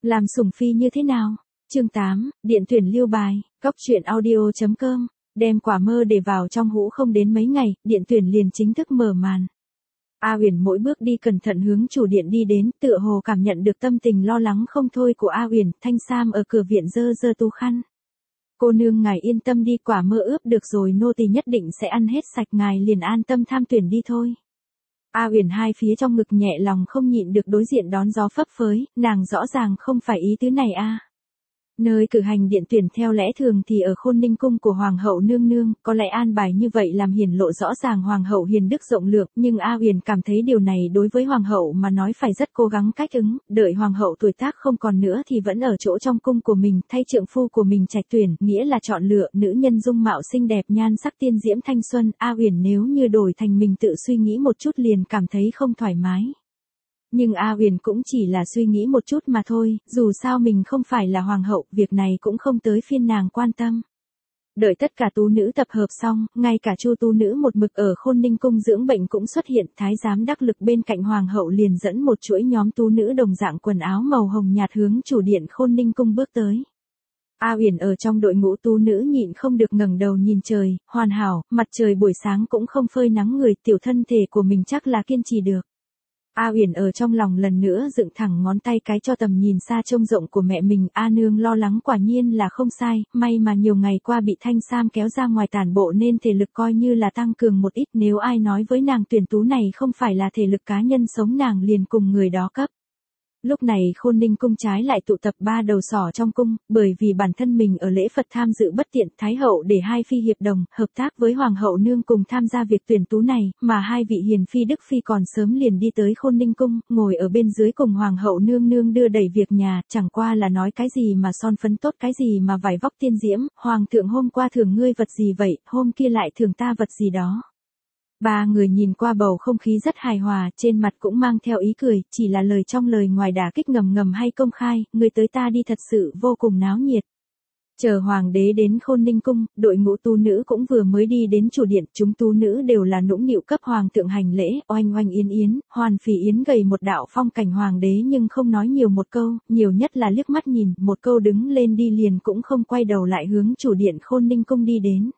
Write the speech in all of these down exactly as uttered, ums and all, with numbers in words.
Làm sủng phi như thế nào? Chương tám, điện tuyển lưu bài, cóc truyện audio chấm com, đem quả mơ để vào trong hũ không đến mấy ngày, điện tuyển liền chính thức mở màn. A Uyển mỗi bước đi cẩn thận hướng chủ điện đi đến, tựa hồ cảm nhận được tâm tình lo lắng không thôi của A Uyển. Thanh Sam ở cửa viện giơ giơ tu khăn. Cô nương ngài yên tâm đi, quả mơ ướp được rồi, nô tỳ nhất định sẽ ăn hết sạch, ngài liền an tâm tham tuyển đi thôi. A Uyển hai phía trong ngực nhẹ lòng không nhịn được đối diện đón gió phấp phới, nàng rõ ràng không phải ý tứ này a. Nơi cử hành điện tuyển theo lẽ thường thì ở Khôn Ninh cung của hoàng hậu nương nương, có lẽ an bài như vậy làm hiển lộ rõ ràng hoàng hậu hiền đức rộng lượng, nhưng A Uyển cảm thấy điều này đối với hoàng hậu mà nói phải rất cố gắng cách ứng, đợi hoàng hậu tuổi tác không còn nữa thì vẫn ở chỗ trong cung của mình, thay trượng phu của mình trạch tuyển, nghĩa là chọn lựa nữ nhân dung mạo xinh đẹp nhan sắc tiên diễm thanh xuân. A Uyển nếu như đổi thành mình tự suy nghĩ một chút liền cảm thấy không thoải mái. Nhưng A Uyển cũng chỉ là suy nghĩ một chút mà thôi, dù sao mình không phải là hoàng hậu, việc này cũng không tới phiên nàng quan tâm. Đợi tất cả tú nữ tập hợp xong, ngay cả Chu tú nữ một mực ở Khôn Ninh cung dưỡng bệnh cũng xuất hiện, thái giám đắc lực bên cạnh hoàng hậu liền dẫn một chuỗi nhóm tú nữ đồng dạng quần áo màu hồng nhạt hướng chủ điện Khôn Ninh cung bước tới. A Uyển ở trong đội ngũ tú nữ nhịn không được ngẩng đầu nhìn trời, hoàn hảo, mặt trời buổi sáng cũng không phơi nắng người, tiểu thân thể của mình chắc là kiên trì được. A Uyển ở trong lòng lần nữa dựng thẳng ngón tay cái cho tầm nhìn xa trông rộng của mẹ mình. A nương lo lắng quả nhiên là không sai, may mà nhiều ngày qua bị Thanh Sam kéo ra ngoài tản bộ nên thể lực coi như là tăng cường một ít, nếu ai nói với nàng tuyển tú này không phải là thể lực cá nhân sống nàng liền cùng người đó cấp. Lúc này Khôn Ninh cung trái lại tụ tập ba đầu sỏ trong cung, bởi vì bản thân mình ở lễ Phật tham dự bất tiện, Thái hậu để hai phi hiệp đồng, hợp tác với Hoàng hậu nương cùng tham gia việc tuyển tú này, mà hai vị hiền phi đức phi còn sớm liền đi tới Khôn Ninh cung, ngồi ở bên dưới cùng Hoàng hậu nương nương đưa đẩy việc nhà, chẳng qua là nói cái gì mà son phấn tốt, cái gì mà vải vóc tiên diễm, Hoàng thượng hôm qua thưởng ngươi vật gì vậy, hôm kia lại thưởng ta vật gì đó. Ba người nhìn qua bầu không khí rất hài hòa, trên mặt cũng mang theo ý cười, chỉ là lời trong lời ngoài đả kích ngầm ngầm hay công khai, người tới ta đi thật sự vô cùng náo nhiệt. Chờ hoàng đế đến Khôn Ninh cung, đội ngũ tú nữ cũng vừa mới đi đến chủ điện, chúng tú nữ đều là nũng nịu cấp hoàng thượng hành lễ, oanh oanh yến yến, hoàn phỉ yến gầy một đạo phong cảnh hoàng đế nhưng không nói nhiều một câu, nhiều nhất là liếc mắt nhìn, một câu đứng lên đi liền cũng không quay đầu lại hướng chủ điện Khôn Ninh cung đi đến.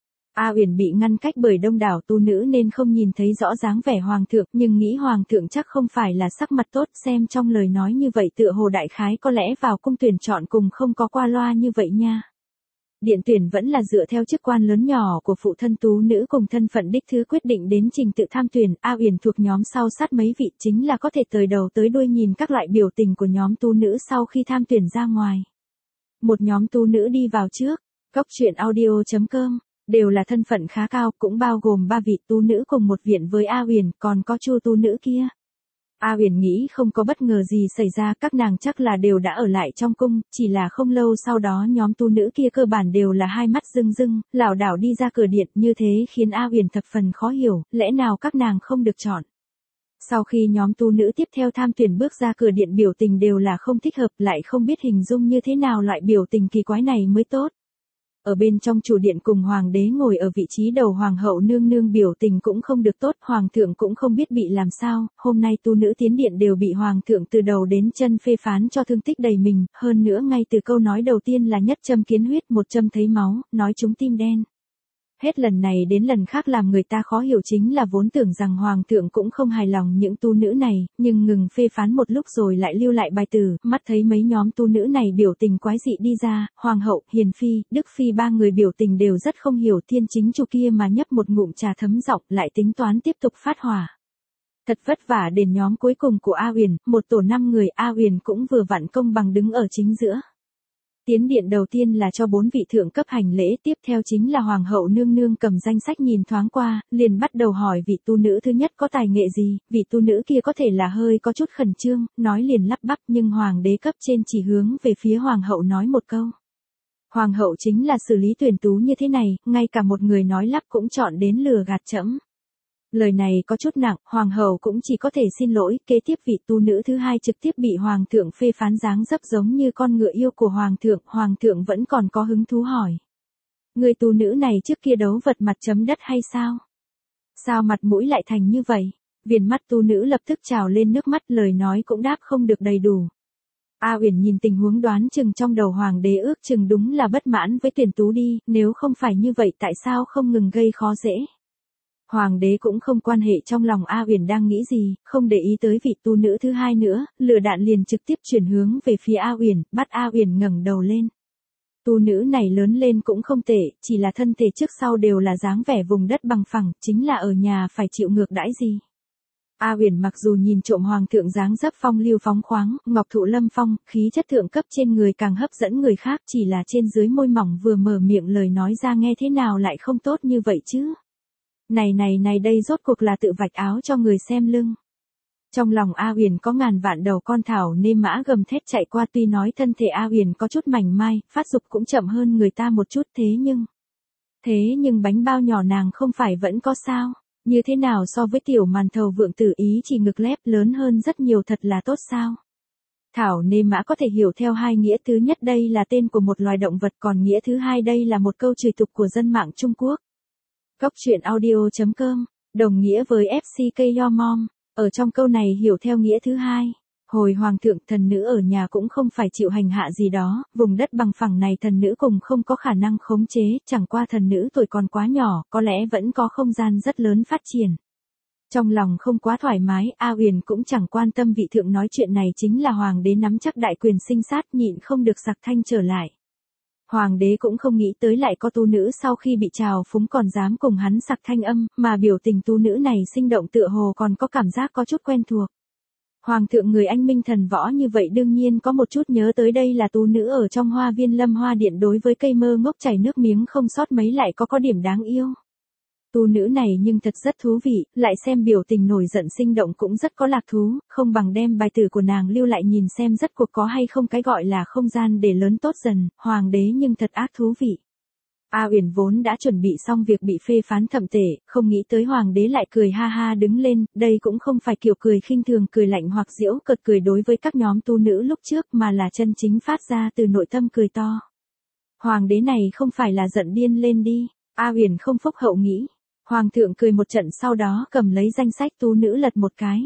A Uyển bị ngăn cách bởi đông đảo tu nữ nên không nhìn thấy rõ dáng vẻ hoàng thượng, nhưng nghĩ hoàng thượng chắc không phải là sắc mặt tốt, xem trong lời nói như vậy tựa hồ đại khái có lẽ vào cung tuyển chọn cùng không có qua loa như vậy nha. Điện tuyển vẫn là dựa theo chức quan lớn nhỏ của phụ thân tú nữ cùng thân phận đích thứ quyết định đến trình tự tham tuyển. A Uyển thuộc nhóm sau sát mấy vị, chính là có thể từ đầu tới đuôi nhìn các loại biểu tình của nhóm tu nữ sau khi tham tuyển ra ngoài. Một nhóm tu nữ đi vào trước, cóc truyện audio chấm com. Đều là thân phận khá cao, cũng bao gồm ba vị tu nữ cùng một viện với A Uyển, còn có Chu tu nữ kia. A Uyển nghĩ không có bất ngờ gì xảy ra, các nàng chắc là đều đã ở lại trong cung, chỉ là không lâu sau đó nhóm tu nữ kia cơ bản đều là hai mắt rưng rưng, lảo đảo đi ra cửa điện, như thế khiến A Uyển thập phần khó hiểu, lẽ nào các nàng không được chọn. Sau khi nhóm tu nữ tiếp theo tham tuyển bước ra cửa điện biểu tình đều là không thích hợp, lại không biết hình dung như thế nào loại biểu tình kỳ quái này mới tốt. Ở bên trong chủ điện cùng hoàng đế ngồi ở vị trí đầu hoàng hậu nương nương biểu tình cũng không được tốt, hoàng thượng cũng không biết bị làm sao, hôm nay tu nữ tiến điện đều bị hoàng thượng từ đầu đến chân phê phán cho thương tích đầy mình, hơn nữa ngay từ câu nói đầu tiên là nhất châm kiến huyết, một châm thấy máu, nói chúng tim đen. Hết lần này đến lần khác làm người ta khó hiểu chính là vốn tưởng rằng hoàng thượng cũng không hài lòng những tu nữ này, nhưng ngừng phê phán một lúc rồi lại lưu lại bài từ, mắt thấy mấy nhóm tu nữ này biểu tình quái dị đi ra, hoàng hậu, hiền phi, đức phi ba người biểu tình đều rất không hiểu, thiên chính chu kia mà nhấp một ngụm trà thấm giọng lại tính toán tiếp tục phát hỏa. Thật vất vả đến nhóm cuối cùng của A Uyển, một tổ năm người, A Uyển cũng vừa vặn công bằng đứng ở chính giữa. Tiến điện đầu tiên là cho bốn vị thượng cấp hành lễ, tiếp theo chính là hoàng hậu nương nương cầm danh sách nhìn thoáng qua, liền bắt đầu hỏi vị tu nữ thứ nhất có tài nghệ gì, vị tu nữ kia có thể là hơi có chút khẩn trương, nói liền lắp bắp, nhưng hoàng đế cấp trên chỉ hướng về phía hoàng hậu nói một câu. Hoàng hậu chính là xử lý tuyển tú như thế này, ngay cả một người nói lắp cũng chọn đến lừa gạt trẫm. Lời này có chút nặng, hoàng hậu cũng chỉ có thể xin lỗi, kế tiếp vị tu nữ thứ hai trực tiếp bị hoàng thượng phê phán dáng dấp giống như con ngựa yêu của hoàng thượng, hoàng thượng vẫn còn có hứng thú hỏi. Người tu nữ này trước kia đấu vật mặt chấm đất hay sao? Sao mặt mũi lại thành như vậy? Viền mắt tu nữ lập tức trào lên nước mắt, lời nói cũng đáp không được đầy đủ. A Uyển nhìn tình huống đoán chừng trong đầu hoàng đế ước chừng đúng là bất mãn với Tuyển Tú đi, nếu không phải như vậy tại sao không ngừng gây khó dễ. Hoàng đế cũng không quan hệ trong lòng A Uyển đang nghĩ gì, không để ý tới vị tu nữ thứ hai nữa, lửa đạn liền trực tiếp chuyển hướng về phía A Uyển, bắt A Uyển ngẩng đầu lên. Tu nữ này lớn lên cũng không tệ, chỉ là thân thể trước sau đều là dáng vẻ vùng đất bằng phẳng, chính là ở nhà phải chịu ngược đãi gì. A Uyển mặc dù nhìn trộm hoàng thượng dáng dấp phong lưu phóng khoáng, ngọc thụ lâm phong, khí chất thượng cấp trên người càng hấp dẫn người khác, chỉ là trên dưới môi mỏng vừa mở miệng lời nói ra nghe thế nào lại không tốt như vậy chứ. Này này này đây rốt cuộc là tự vạch áo cho người xem lưng. Trong lòng A Uyển có ngàn vạn đầu con thảo nêm mã gầm thét chạy qua, tuy nói thân thể A Uyển có chút mảnh mai, phát dục cũng chậm hơn người ta một chút, thế nhưng... Thế nhưng bánh bao nhỏ nàng không phải vẫn có sao? Như thế nào so với tiểu màn thầu vượng tử ý chỉ ngực lép lớn hơn rất nhiều, thật là tốt sao? Thảo nêm mã có thể hiểu theo hai nghĩa, thứ nhất đây là tên của một loài động vật, còn nghĩa thứ hai đây là một câu chửi tục của dân mạng Trung Quốc. Góc truyện audio chấm com, đồng nghĩa với ép xê ca Your Mom. Ở trong câu này hiểu theo nghĩa thứ hai. Hồi hoàng thượng thần nữ ở nhà cũng không phải chịu hành hạ gì đó, vùng đất bằng phẳng này thần nữ cùng không có khả năng khống chế, chẳng qua thần nữ tuổi còn quá nhỏ, có lẽ vẫn có không gian rất lớn phát triển. Trong lòng không quá thoải mái, A Uyển cũng chẳng quan tâm vị thượng nói chuyện này chính là hoàng đế nắm chắc đại quyền sinh sát, nhịn không được sặc thanh trở lại. Hoàng đế cũng không nghĩ tới lại có tu nữ sau khi bị trào phúng còn dám cùng hắn sặc thanh âm, mà biểu tình tu nữ này sinh động tựa hồ còn có cảm giác có chút quen thuộc. Hoàng thượng người anh minh thần võ như vậy đương nhiên có một chút nhớ tới đây là tu nữ ở trong hoa viên Lâm Hoa Điện, đối với cây mơ ngốc chảy nước miếng không sót mấy lại có có điểm đáng yêu. Tu nữ này nhưng thật rất thú vị, lại xem biểu tình nổi giận sinh động cũng rất có lạc thú, không bằng đem bài tử của nàng lưu lại nhìn xem rất cuộc có hay không cái gọi là không gian để lớn tốt dần, hoàng đế nhưng thật ác thú vị. A Uyển vốn đã chuẩn bị xong việc bị phê phán thậm tệ, không nghĩ tới hoàng đế lại cười ha ha đứng lên, đây cũng không phải kiểu cười khinh thường cười lạnh hoặc giễu cợt cười đối với các nhóm tu nữ lúc trước mà là chân chính phát ra từ nội tâm cười to. Hoàng đế này không phải là giận điên lên đi, A Uyển không phúc hậu nghĩ. Hoàng thượng cười một trận sau đó cầm lấy danh sách tu nữ lật một cái.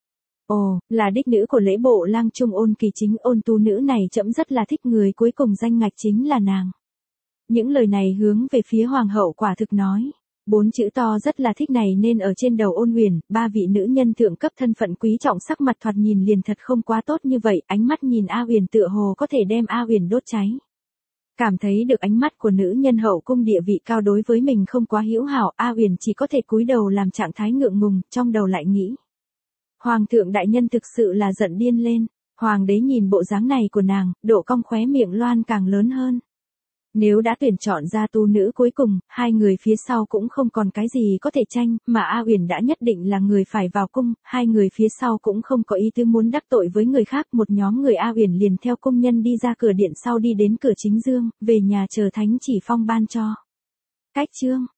Ồ, là đích nữ của lễ bộ lang trung Ôn Kỳ Chính, Ôn tu nữ này trẫm rất là thích, người cuối cùng danh ngạch chính là nàng. Những lời này hướng về phía hoàng hậu quả thực nói. Bốn chữ to rất là thích này nên ở trên đầu Ôn Huyền, ba vị nữ nhân thượng cấp thân phận quý trọng sắc mặt thoạt nhìn liền thật không quá tốt như vậy, ánh mắt nhìn A Uyển tựa hồ có thể đem A Uyển đốt cháy. Cảm thấy được ánh mắt của nữ nhân hậu cung địa vị cao đối với mình không quá hữu hảo, A Uyển chỉ có thể cúi đầu làm trạng thái ngượng ngùng, trong đầu lại nghĩ. Hoàng thượng đại nhân thực sự là giận điên lên, hoàng đế nhìn bộ dáng này của nàng, độ cong khóe miệng loan càng lớn hơn. Nếu đã tuyển chọn ra tu nữ cuối cùng, hai người phía sau cũng không còn cái gì có thể tranh, mà A Uyển đã nhất định là người phải vào cung, hai người phía sau cũng không có ý tứ muốn đắc tội với người khác, một nhóm người A Uyển liền theo cung nhân đi ra cửa điện sau đi đến cửa chính dương, về nhà chờ thánh chỉ phong ban cho. Cách chương